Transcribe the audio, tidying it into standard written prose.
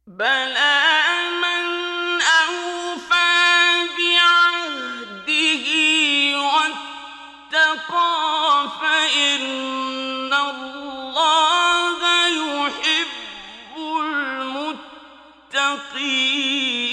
بَلَىٰ مَنْ أَوْفَىٰ بِعَهْدِهِ وَاتَّقَىٰ فَإِنَّ اللَّهَ يُحِبُّ الْمُتَّقِينَ